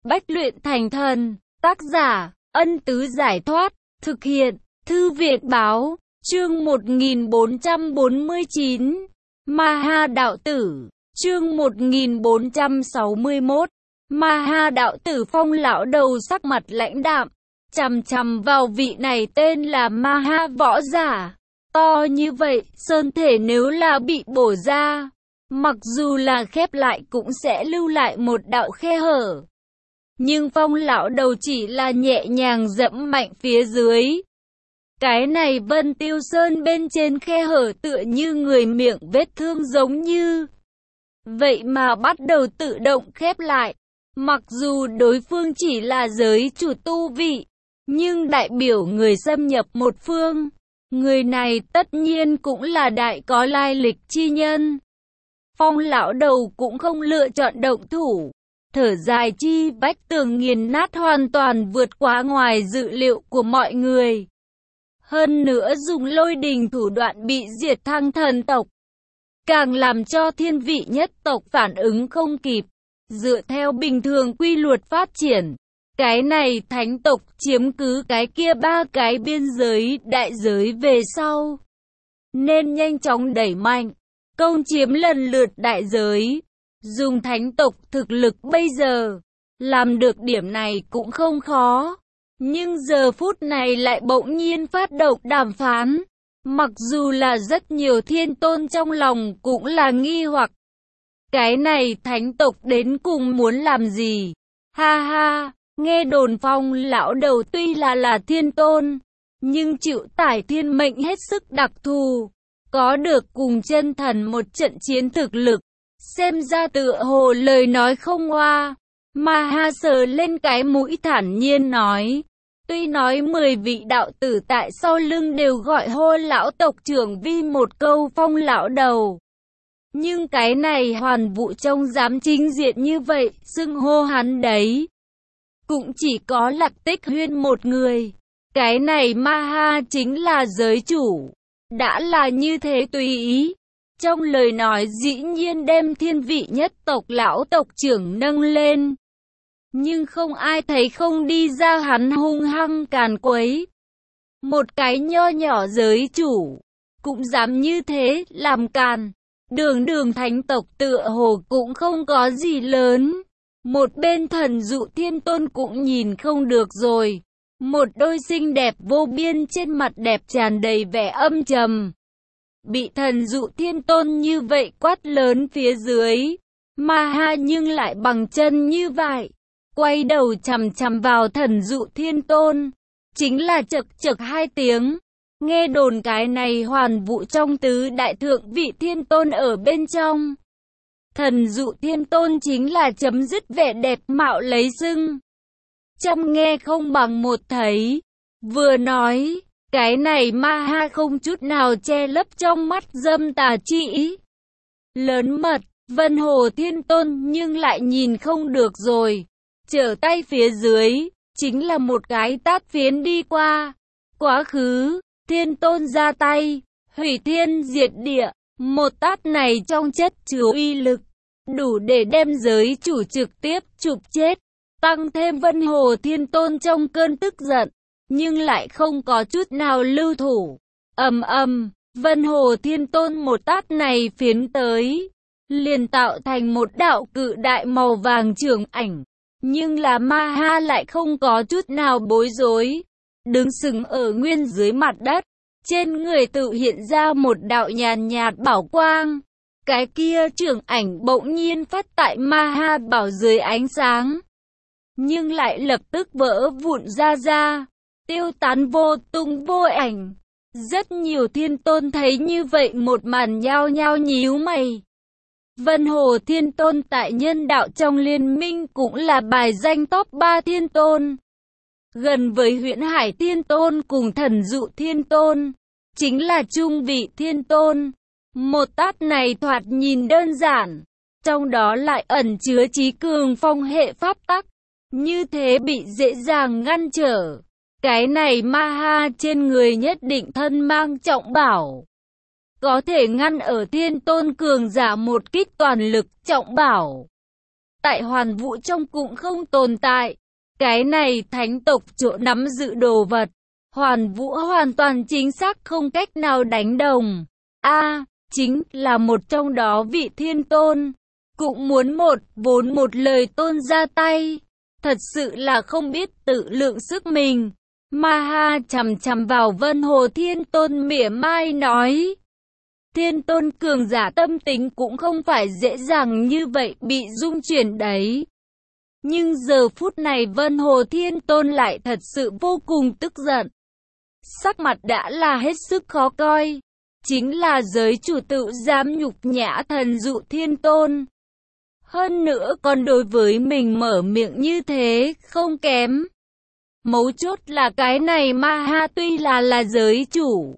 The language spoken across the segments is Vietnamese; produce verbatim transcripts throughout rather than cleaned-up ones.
bách luyện thành thần. Tác giả, Ân Tứ Giải Thoát. Thực hiện, Thư Viện Báo. Chương một nghìn bốn trăm bốn mươi chín. Ma Ha Đạo Tử. Chương một nghìn bốn trăm sáu mươi mốt. Ma Ha Đạo Tử. Phong lão đầu sắc mặt lãnh đạm, chằm chằm vào vị này tên là Ma Ha võ giả. To như vậy, sơn thể nếu là bị bổ ra, mặc dù là khép lại cũng sẽ lưu lại một đạo khe hở. Nhưng Phong lão đầu chỉ là nhẹ nhàng dẫm mạnh phía dưới. Cái này Vân Tiêu Sơn bên trên khe hở tựa như người miệng vết thương giống như vậy mà bắt đầu tự động khép lại. Mặc dù đối phương chỉ là giới chủ tu vị, nhưng đại biểu người xâm nhập một phương, người này tất nhiên cũng là đại có lai lịch chi nhân. Phong lão đầu cũng không lựa chọn động thủ, thở dài chi vách tường nghiền nát hoàn toàn vượt quá ngoài dự liệu của mọi người. Hơn nữa dùng lôi đình thủ đoạn bị diệt thăng thần tộc, càng làm cho thiên vị nhất tộc phản ứng không kịp. Dựa theo bình thường quy luật phát triển, cái này thánh tộc chiếm cứ cái kia ba cái biên giới đại giới về sau, nên nhanh chóng đẩy mạnh công chiếm lần lượt đại giới. Dùng thánh tộc thực lực bây giờ, làm được điểm này cũng không khó. Nhưng giờ phút này lại bỗng nhiên phát động đàm phán. Mặc dù là rất nhiều thiên tôn trong lòng cũng là nghi hoặc. Cái này thánh tộc đến cùng muốn làm gì? Ha ha, nghe đồn Phong lão đầu tuy là là thiên tôn, nhưng chịu tải thiên mệnh hết sức đặc thù, có được cùng chân thần một trận chiến thực lực. Xem ra tựa hồ lời nói không oa. Ma Ha sờ lên cái mũi thản nhiên nói. Tuy nói mười vị đạo tử tại sau lưng đều gọi hô lão tộc trưởng vi một câu Phong lão đầu, nhưng cái này hoàn vụ trông dám chính diện như vậy, xưng hô hắn đấy, cũng chỉ có Lạc Tích Huyên một người. Cái này Ma Ha chính là giới chủ. Đã là như thế tùy ý. Trong lời nói dĩ nhiên đem thiên vị nhất tộc lão tộc trưởng nâng lên. Nhưng không ai thấy không đi ra hắn hung hăng càn quấy. Một cái nho nhỏ giới chủ cũng dám như thế làm càn. Đường đường thánh tộc tựa hồ cũng không có gì lớn. Một bên Thần Dụ Thiên Tôn cũng nhìn không được rồi. Một đôi xinh đẹp vô biên trên mặt đẹp tràn đầy vẻ âm trầm. Bị Thần Dụ Thiên Tôn như vậy quát lớn phía dưới, Ma Ha nhưng lại bằng chân như vậy, quay đầu chằm chằm vào Thần Dụ Thiên Tôn, chính là chực chực hai tiếng. Nghe đồn cái này hoàn vụ trong tứ đại thượng vị thiên tôn ở bên trong. Thần Dụ Thiên Tôn chính là chấm dứt vẻ đẹp mạo lấy sưng. Trăm nghe không bằng một thấy. Vừa nói, cái này Ma Ha không chút nào che lấp trong mắt dâm tà chi ý. Lớn mật, Vân Hồ Thiên Tôn nhưng lại nhìn không được rồi. Trở tay phía dưới, chính là một cái tát phiến đi qua. Quá khứ, Thiên Tôn ra tay, hủy thiên diệt địa. Một tát này trong chất chứa uy lực, đủ để đem giới chủ trực tiếp chụp chết. Tăng thêm Vân Hồ Thiên Tôn trong cơn tức giận, nhưng lại không có chút nào lưu thủ. Ầm ầm, Vân Hồ Thiên Tôn một tát này phiến tới, liền tạo thành một đạo cự đại màu vàng trường ảnh. Nhưng là Ma Ha lại không có chút nào bối rối, đứng sừng ở nguyên dưới mặt đất, trên người tự hiện ra một đạo nhàn nhạt bảo quang. Cái kia trường ảnh bỗng nhiên phát tại Ma Ha bảo dưới ánh sáng, nhưng lại lập tức vỡ vụn ra ra, tiêu tán vô tung vô ảnh. Rất nhiều thiên tôn thấy như vậy một màn nhao nhao nhíu mày. Vân Hồ Thiên Tôn tại nhân đạo trong liên minh cũng là bài danh top ba thiên tôn. Gần với Huyễn Hải Thiên Tôn cùng Thần Dụ Thiên Tôn, chính là trung vị thiên tôn. Một tát này thoạt nhìn đơn giản, trong đó lại ẩn chứa trí cường phong hệ pháp tắc. Như thế bị dễ dàng ngăn trở. Cái này Ma Ha trên người nhất định thân mang trọng bảo, có thể ngăn ở thiên tôn cường giả một kích toàn lực trọng bảo. tại hoàn vũ trong cũng không tồn tại. Cái này thánh tộc chỗ nắm giữ đồ vật, hoàn vũ hoàn toàn chính xác không cách nào đánh đồng. A, à, chính là một trong đó vị thiên tôn, cũng muốn một vốn một lời tôn ra tay. Thật sự là không biết tự lượng sức mình. Ma Ha chằm chằm vào Vân Hồ Thiên Tôn mỉa mai nói. Thiên tôn cường giả tâm tính cũng không phải dễ dàng như vậy bị rung chuyển đấy. Nhưng giờ phút này Vân Hồ Thiên Tôn lại thật sự vô cùng tức giận. Sắc mặt đã là hết sức khó coi. Chính là giới chủ tự dám nhục nhã thần dụ Thiên Tôn. Hơn nữa còn đối với mình mở miệng như thế, không kém. Mấu chốt là cái này Ma Ha tuy là là giới chủ,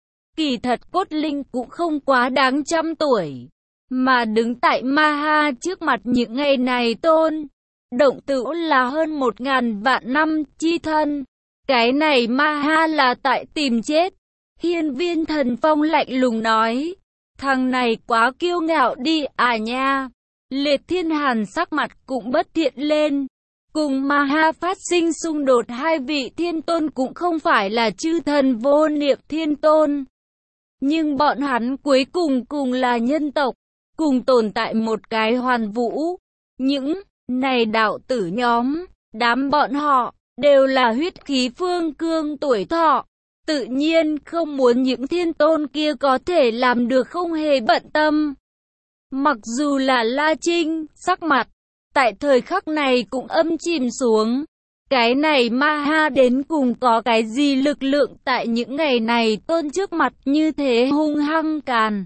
kỳ thật cốt linh cũng không quá đáng trăm tuổi. Mà đứng tại Ma Ha trước mặt những ngày này tôn, động tử là hơn một ngàn vạn năm chi thân. Cái này Ma Ha là tại tìm chết. Hiên Viên Thần Phong lạnh lùng nói, thằng này quá kiêu ngạo đi à nha. Liệt Thiên Hàn sắc mặt cũng bất thiện lên. Cùng Ma Ha phát sinh xung đột hai vị thiên tôn cũng không phải là chư thần vô niệm thiên tôn. Nhưng bọn hắn cuối cùng cùng là nhân tộc, cùng tồn tại một cái hoàn vũ. Những này đạo tử nhóm, đám bọn họ, đều là huyết khí phương cương tuổi thọ. Tự nhiên không muốn những thiên tôn kia có thể làm được không hề bận tâm. Mặc dù là La Trinh, sắc mặt, tại thời khắc này cũng âm chìm xuống. Cái này Ma Ha đến cùng có cái gì lực lượng tại những ngày này tôn trước mặt như thế hung hăng càn.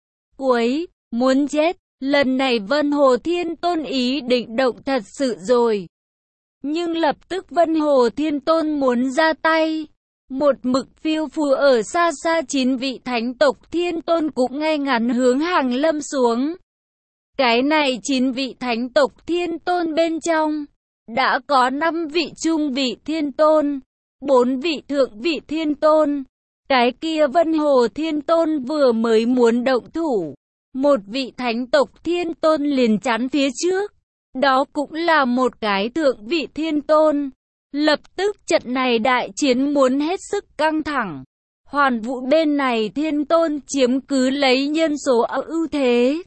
Cuối, muốn chết, lần này Vân Hồ Thiên Tôn ý định động thật sự rồi. Nhưng lập tức Vân Hồ Thiên Tôn muốn ra tay. Một mực phiêu phù ở xa xa chín vị thánh tộc thiên tôn cũng ngay ngắn hướng Hàng Lâm xuống. Cái này chín vị thánh tộc thiên tôn bên trong, đã có năm vị trung vị thiên tôn, bốn vị thượng vị thiên tôn. Cái kia Vân Hồ Thiên Tôn vừa mới muốn động thủ, một vị thánh tộc thiên tôn liền chắn phía trước. Đó cũng là một cái thượng vị thiên tôn. Lập tức trận này đại chiến muốn hết sức căng thẳng. Hoàn vũ bên này thiên tôn chiếm cứ lấy nhân số ưu thế.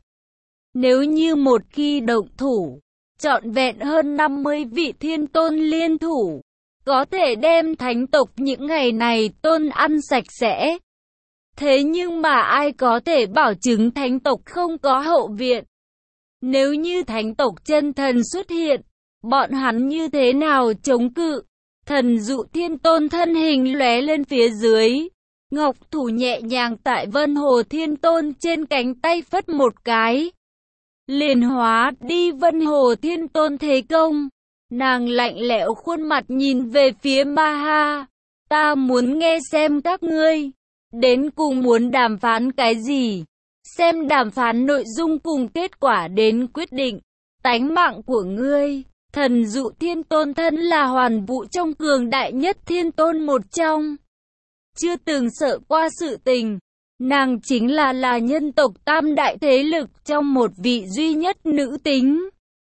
Nếu như một khi động thủ, trọn vẹn hơn năm mươi vị thiên tôn liên thủ, có thể đem thánh tộc những ngày này tôn ăn sạch sẽ. Thế nhưng mà ai có thể bảo chứng thánh tộc không có hậu viện? Nếu như thánh tộc chân thần xuất hiện, bọn hắn như thế nào chống cự? Thần dụ thiên tôn thân hình lóe lên phía dưới. Ngọc thủ nhẹ nhàng tại Vân Hồ Thiên Tôn trên cánh tay phất một cái. Liền hóa đi Vân Hồ Thiên Tôn thế công. Nàng lạnh lẽo khuôn mặt nhìn về phía Ma Ha. Ta muốn nghe xem các ngươi đến cùng muốn đàm phán cái gì. Xem đàm phán nội dung cùng kết quả đến quyết định tánh mạng của ngươi. Thần dụ thiên tôn thân là hoàn vũ trong cường đại nhất thiên tôn một trong. Chưa từng sợ qua sự tình. Nàng chính là là nhân tộc tam đại thế lực trong một vị duy nhất nữ tính.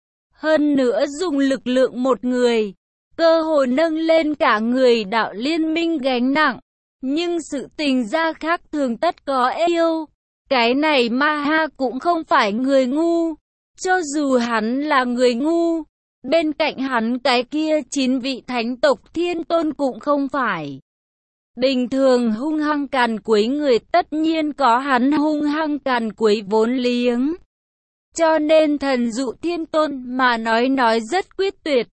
Hơn nữa dùng lực lượng một người, cơ hội nâng lên cả người đạo liên minh gánh nặng. Nhưng sự tình ra khác thường tất có yêu. Cái này Ma Ha cũng không phải người ngu. Cho dù hắn là người ngu, bên cạnh hắn cái kia chín vị thánh tộc thiên tôn cũng không phải. Bình thường hung hăng càn quấy người tất nhiên có hắn hung hăng càn quấy vốn liếng. Cho nên thần dụ thiên tôn mà nói nói rất quyết tuyệt.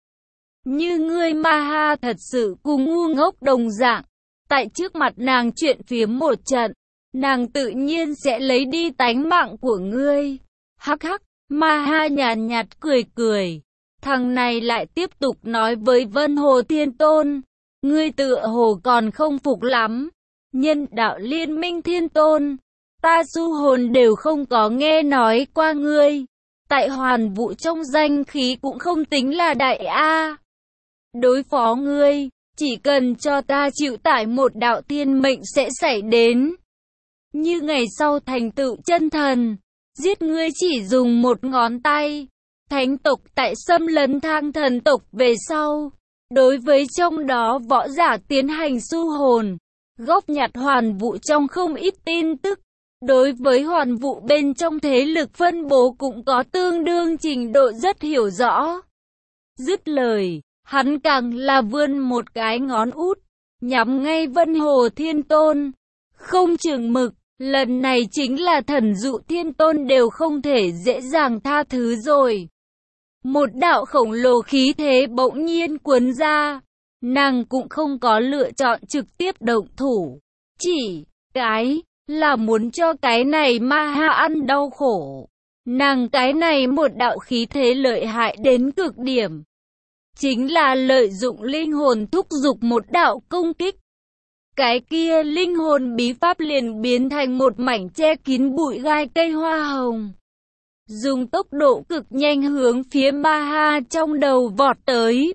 Như ngươi Ma Ha thật sự cùng ngu ngốc đồng dạng. Tại trước mặt nàng chuyện phiếm một trận, nàng tự nhiên sẽ lấy đi tánh mạng của ngươi. Hắc hắc, Ma Ha nhàn nhạt cười cười. Thằng này lại tiếp tục nói với Vân Hồ Thiên Tôn. Ngươi tựa hồ còn không phục lắm. Nhân đạo liên minh thiên tôn, ta du hồn đều không có nghe nói qua ngươi. Tại hoàn vũ trong danh khí cũng không tính là đại A. Đối phó ngươi, chỉ cần cho ta chịu tải một đạo thiên mệnh sẽ xảy đến. Như ngày sau thành tựu chân thần, giết ngươi chỉ dùng một ngón tay. thánh tộc tại xâm lấn thang thần tộc về sau. Đối với trong đó võ giả tiến hành su hồn, góp nhặt hoàn vụ trong không ít tin tức. Đối với hoàn vụ bên trong thế lực phân bố cũng có tương đương trình độ rất hiểu rõ. Dứt lời, hắn càng là vươn một cái ngón út, nhắm ngay Vân Hồ Thiên Tôn. Không chừng mực, lần này chính là thần dụ Thiên Tôn đều không thể dễ dàng tha thứ rồi. Một đạo khổng lồ khí thế bỗng nhiên cuốn ra, nàng cũng không có lựa chọn trực tiếp động thủ. Chỉ cái là muốn cho cái này ma ha ăn đau khổ. Nàng cái này một đạo khí thế lợi hại đến cực điểm. Chính là lợi dụng linh hồn thúc giục một đạo công kích. Cái kia linh hồn bí pháp liền biến thành một mảnh che kín bụi gai cây hoa hồng. Dùng tốc độ cực nhanh hướng phía ma ha trong đầu vọt tới.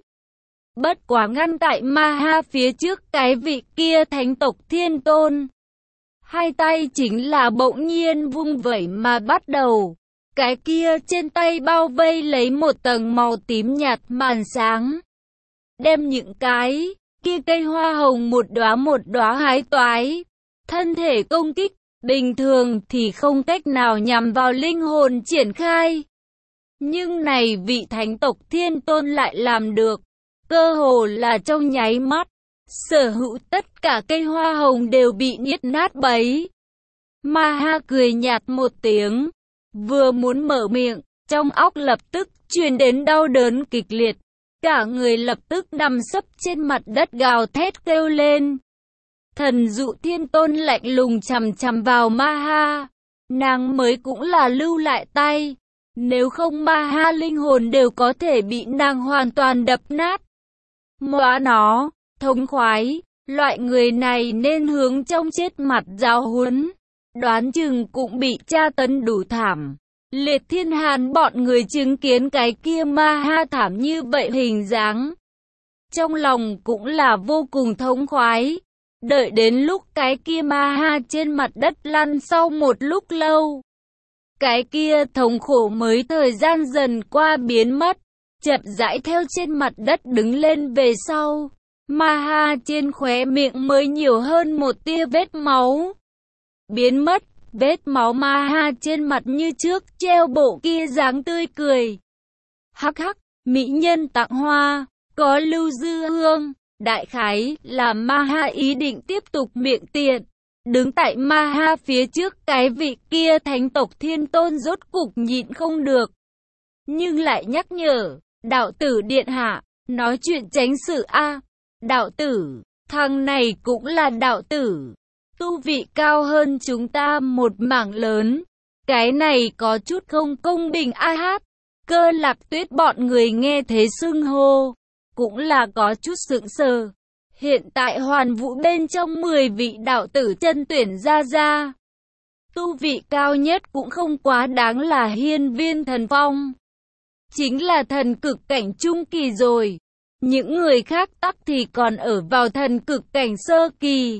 Bất quá ngăn tại ma ha phía trước cái vị kia thánh tộc Thiên Tôn. Hai tay chính là bỗng nhiên vung vẩy mà bắt đầu. Cái kia trên tay bao vây lấy một tầng màu tím nhạt màn sáng. Đem những cái kia cây hoa hồng một đóa một đóa hái toái. Thân thể công kích, bình thường thì không cách nào nhằm vào linh hồn triển khai. Nhưng này vị thánh tộc Thiên Tôn lại làm được. Cơ hồ là trong nháy mắt. Sở hữu tất cả cây hoa hồng đều bị nghiết nát bấy. Ma ha cười nhạt một tiếng. Vừa muốn mở miệng, trong óc lập tức truyền đến đau đớn kịch liệt. Cả người lập tức nằm sấp trên mặt đất gào thét kêu lên. Thần dụ Thiên Tôn lạnh lùng chằm chằm vào ma ha. Nàng mới cũng là lưu lại tay. Nếu không ma ha linh hồn đều có thể bị nàng hoàn toàn đập nát. Móa nó, thống khoái, loại người này nên hướng trong chết mặt giáo huấn. Đoán chừng cũng bị tra tấn đủ thảm. Liệt Thiên Hàn bọn người chứng kiến cái kia ma ha thảm như vậy hình dáng. Trong lòng cũng là vô cùng thống khoái. Đợi đến lúc cái kia ma ha trên mặt đất lăn sau một lúc lâu. Cái kia thống khổ mới thời gian dần qua biến mất. Chậm rãi theo trên mặt đất đứng lên về sau. Ma ha trên khóe miệng mới nhiều hơn một tia vết máu. Biến mất, vết máu ma ha trên mặt như trước treo bộ kia dáng tươi cười. Hắc hắc, mỹ nhân tặng hoa, có lưu dư hương. Đại khái là ma ha ý định tiếp tục miệng tiện. Đứng tại ma ha phía trước cái vị kia thánh tộc Thiên Tôn rốt cục nhịn không được. Nhưng lại nhắc nhở, đạo tử điện hạ, nói chuyện tránh sự a. Đạo tử, thằng này cũng là đạo tử. Tu vị cao hơn chúng ta một mảng lớn. Cái này có chút không công bình a hát. Cơ Lạc Tuyết bọn người nghe thế xưng hô. Cũng là có chút sững sờ. Hiện tại hoàn vũ bên trong mười vị đạo tử chân tuyển ra ra. Tu vị cao nhất cũng không quá đáng là Hiên Viên Thần Phong. Chính là thần cực cảnh trung kỳ rồi. Những người khác tắc thì còn ở vào thần cực cảnh sơ kỳ.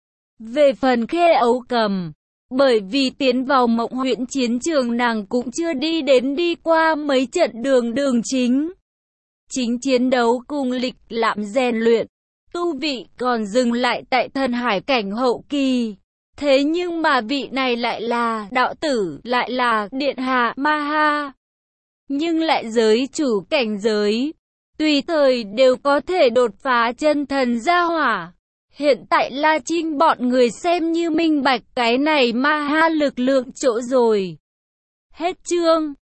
Về phần Khê Ấu Cầm, bởi vì tiến vào Mộng Huyễn chiến trường nàng cũng chưa đi đến đi qua mấy trận đường đường chính. Chính chiến đấu cùng lịch lãm rèn luyện, tu vị còn dừng lại tại thần hải cảnh hậu kỳ. Thế nhưng mà vị này lại là đạo tử, lại là điện hạ ma ha. Nhưng lại giới chủ cảnh giới, tùy thời đều có thể đột phá chân thần gia hỏa. Hiện tại La Trinh bọn người xem như minh bạch cái này ma ha lực lượng chỗ rồi. Hết chương.